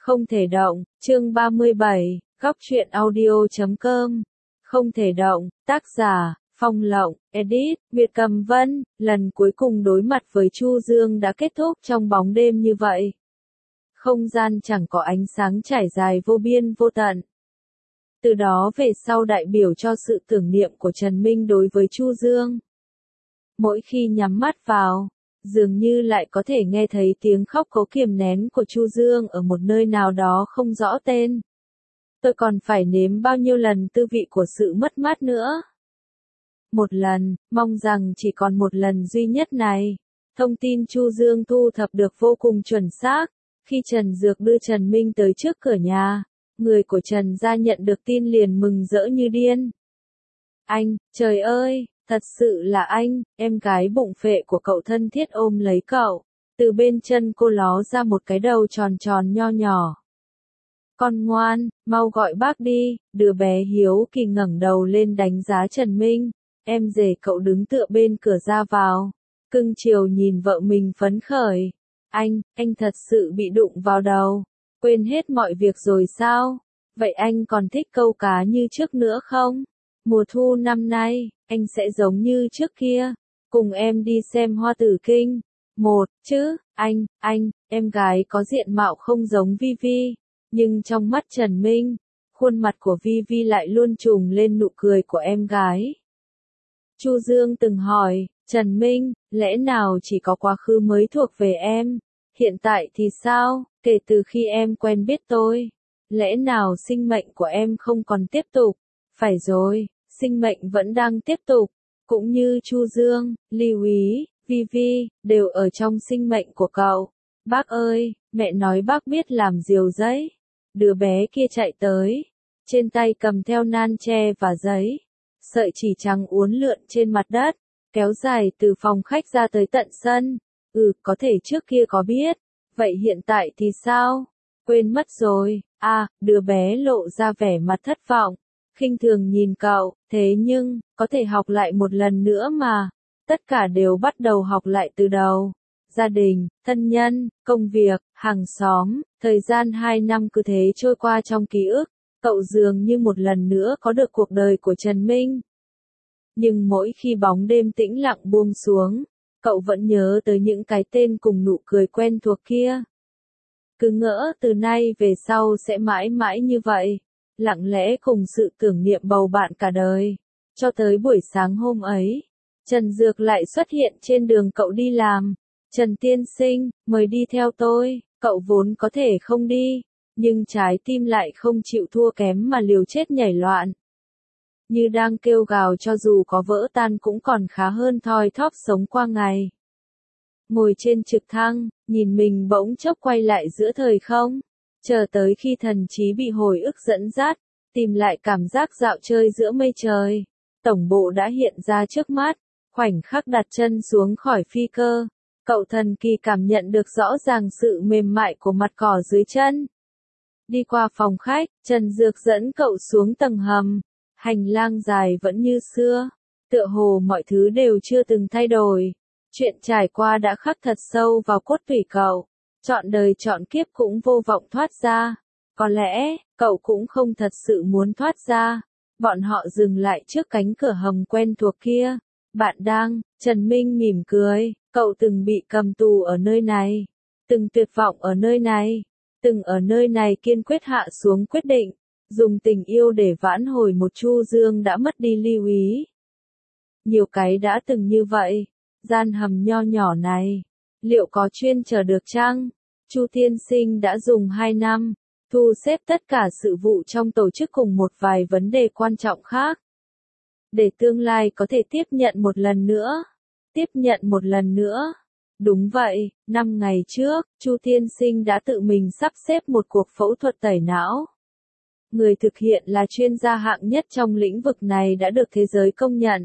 Không thể động, chương 37, góc truyện audio.com. Không thể động, tác giả, Phong Lộng, edit, Nguyệt Cầm Vân. Lần cuối cùng đối mặt với Chu Dương đã kết thúc trong bóng đêm như vậy. Không gian chẳng có ánh sáng trải dài vô biên vô tận. Từ đó về sau đại biểu cho sự tưởng niệm của Trần Minh đối với Chu Dương. Mỗi khi nhắm mắt vào, dường như lại có thể nghe thấy tiếng khóc cố kiềm nén của Chu Dương ở một nơi nào đó không rõ tên. Tôi còn phải nếm bao nhiêu lần tư vị của sự mất mát nữa. Một lần, mong rằng chỉ còn một lần duy nhất này. Thông tin Chu Dương thu thập được vô cùng chuẩn xác. Khi Trần Dược đưa Trần Minh tới trước cửa nhà, người của Trần gia nhận được tin liền mừng rỡ như điên. Anh, trời ơi! Thật sự là anh, em gái bụng phệ của cậu thân thiết ôm lấy cậu. Từ bên chân cô ló ra một cái đầu tròn tròn nho nhỏ. Con ngoan, mau gọi bác đi. Đứa bé hiếu kỳ ngẩng đầu lên đánh giá Trần Minh. Em rể cậu đứng tựa bên cửa ra vào. Cưng chiều nhìn vợ mình phấn khởi. Anh thật sự bị đụng vào đầu. Quên hết mọi việc rồi sao? Vậy anh còn thích câu cá như trước nữa không? Mùa thu năm nay, anh sẽ giống như trước kia, cùng em đi xem hoa tử kinh. Em gái có diện mạo không giống Vi Vi, nhưng trong mắt Trần Minh, khuôn mặt của Vi Vi lại luôn trùm lên nụ cười của em gái. Chu Dương từng hỏi, Trần Minh, lẽ nào chỉ có quá khứ mới thuộc về em? Hiện tại thì sao, kể từ khi em quen biết tôi? Lẽ nào sinh mệnh của em không còn tiếp tục? Phải rồi, sinh mệnh vẫn đang tiếp tục, cũng như Chu Dương, Lưu Ý, Vi Vi, đều ở trong sinh mệnh của cậu. Bác ơi, mẹ nói bác biết làm diều giấy. Đứa bé kia chạy tới, trên tay cầm theo nan tre và giấy, sợi chỉ trắng uốn lượn trên mặt đất, kéo dài từ phòng khách ra tới tận sân. Có thể trước kia có biết, vậy hiện tại thì sao? Quên mất rồi. Đứa bé lộ ra vẻ mặt thất vọng. Khinh thường nhìn cậu, thế nhưng, có thể học lại một lần nữa mà. Tất cả đều bắt đầu học lại từ đầu. Gia đình, thân nhân, công việc, hàng xóm, thời gian 2 năm cứ thế trôi qua trong ký ức. Cậu dường như một lần nữa có được cuộc đời của Trần Minh. Nhưng mỗi khi bóng đêm tĩnh lặng buông xuống, cậu vẫn nhớ tới những cái tên cùng nụ cười quen thuộc kia. Cứ ngỡ từ nay về sau sẽ mãi mãi như vậy. Lặng lẽ cùng sự tưởng niệm bầu bạn cả đời. Cho tới buổi sáng hôm ấy, Trần Dược lại xuất hiện trên đường cậu đi làm. Trần tiên sinh, mời đi theo tôi. Cậu vốn có thể không đi, nhưng trái tim lại không chịu thua kém mà liều chết nhảy loạn. Như đang kêu gào cho dù có vỡ tan cũng còn khá hơn thoi thóp sống qua ngày. Ngồi trên trực thăng, nhìn mình bỗng chốc quay lại giữa thời không. Chờ tới khi thần trí bị hồi ức dẫn dắt, tìm lại cảm giác dạo chơi giữa mây trời. Tổng bộ đã hiện ra trước mắt, khoảnh khắc đặt chân xuống khỏi phi cơ. Cậu thần kỳ cảm nhận được rõ ràng sự mềm mại của mặt cỏ dưới chân. Đi qua phòng khách, Trần Dược dẫn cậu xuống tầng hầm. Hành lang dài vẫn như xưa, tựa hồ mọi thứ đều chưa từng thay đổi. Chuyện trải qua đã khắc thật sâu vào cốt tủy cậu. Chọn đời chọn kiếp cũng vô vọng thoát ra. Có lẽ, cậu cũng không thật sự muốn thoát ra. Bọn họ dừng lại trước cánh cửa hầm quen thuộc kia. Bạn đang, Trần Minh mỉm cười, cậu từng bị cầm tù ở nơi này. Từng tuyệt vọng ở nơi này. Từng ở nơi này kiên quyết hạ xuống quyết định. Dùng tình yêu để vãn hồi một Chu Dương đã mất đi Lưu Ý. Nhiều cái đã từng như vậy. Gian hầm nho nhỏ này, liệu có chuyên chờ được chăng? Chu tiên sinh đã dùng 2 năm, thu xếp tất cả sự vụ trong tổ chức cùng một vài vấn đề quan trọng khác. Để tương lai có thể tiếp nhận một lần nữa. Tiếp nhận một lần nữa. Đúng vậy, 5 ngày trước, Chu tiên sinh đã tự mình sắp xếp một cuộc phẫu thuật tẩy não. Người thực hiện là chuyên gia hạng nhất trong lĩnh vực này đã được thế giới công nhận.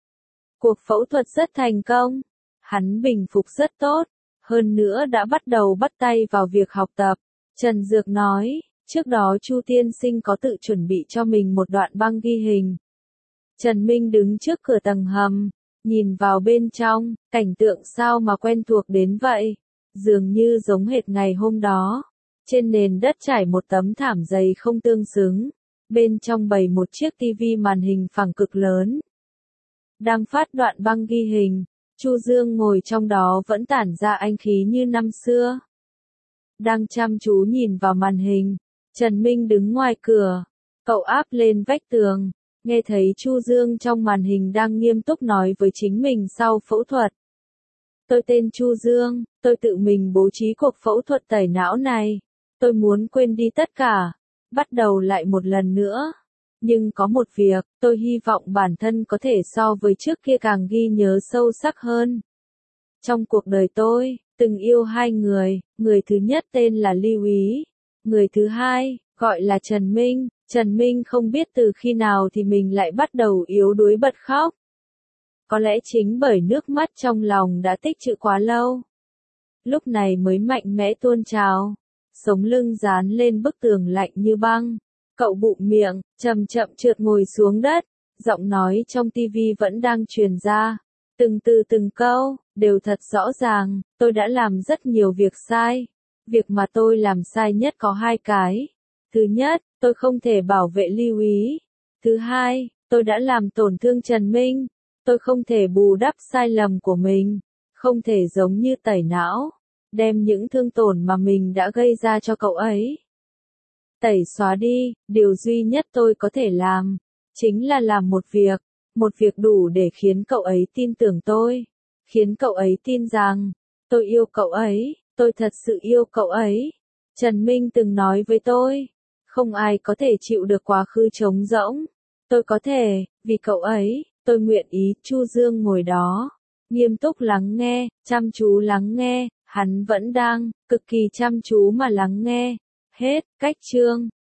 Cuộc phẫu thuật rất thành công. Hắn bình phục rất tốt. Hơn nữa đã bắt đầu bắt tay vào việc học tập. Trần Dược nói, trước đó Chu tiên sinh có tự chuẩn bị cho mình một đoạn băng ghi hình. Trần Minh đứng trước cửa tầng hầm, nhìn vào bên trong, cảnh tượng sao mà quen thuộc đến vậy. Dường như giống hệt ngày hôm đó. Trên nền đất trải một tấm thảm dày không tương xứng. Bên trong bày một chiếc tivi màn hình phẳng cực lớn. Đang phát đoạn băng ghi hình. Chu Dương ngồi trong đó vẫn tản ra anh khí như năm xưa. Đang chăm chú nhìn vào màn hình. Trần Minh đứng ngoài cửa. Cậu áp lên vách tường. Nghe thấy Chu Dương trong màn hình đang nghiêm túc nói với chính mình sau phẫu thuật. Tôi tên Chu Dương, tôi tự mình bố trí cuộc phẫu thuật tẩy não này. Tôi muốn quên đi tất cả, bắt đầu lại một lần nữa. Nhưng có một việc, tôi hy vọng bản thân có thể so với trước kia càng ghi nhớ sâu sắc hơn. Trong cuộc đời tôi, từng yêu hai người, người thứ nhất tên là Lưu Ý, người thứ hai, gọi là Trần Minh. Trần Minh không biết từ khi nào thì mình lại bắt đầu yếu đuối bật khóc. Có lẽ chính bởi nước mắt trong lòng đã tích trữ quá lâu. Lúc này mới mạnh mẽ tuôn trào. Sống lưng dán lên bức tường lạnh như băng. Cậu bụm miệng, chậm chậm trượt ngồi xuống đất. Giọng nói trong tivi vẫn đang truyền ra. Từng từ từng câu, đều thật rõ ràng. Tôi đã làm rất nhiều việc sai. Việc mà tôi làm sai nhất có hai cái. Thứ nhất, tôi không thể bảo vệ Lưu Ý. Thứ hai, tôi đã làm tổn thương Trần Minh. Tôi không thể bù đắp sai lầm của mình. Không thể giống như tẩy não. Đem những thương tổn mà mình đã gây ra cho cậu ấy. Tẩy xóa đi, điều duy nhất tôi có thể làm. Chính là làm một việc. Một việc đủ để khiến cậu ấy tin tưởng tôi. Khiến cậu ấy tin rằng, tôi yêu cậu ấy, tôi thật sự yêu cậu ấy. Trần Minh từng nói với tôi, không ai có thể chịu được quá khứ trống rỗng. Tôi có thể, vì cậu ấy, tôi nguyện ý. Chu Dương ngồi đó, nghiêm túc lắng nghe, chăm chú lắng nghe, hắn vẫn đang, cực kỳ chăm chú mà lắng nghe. Hết, cách chương.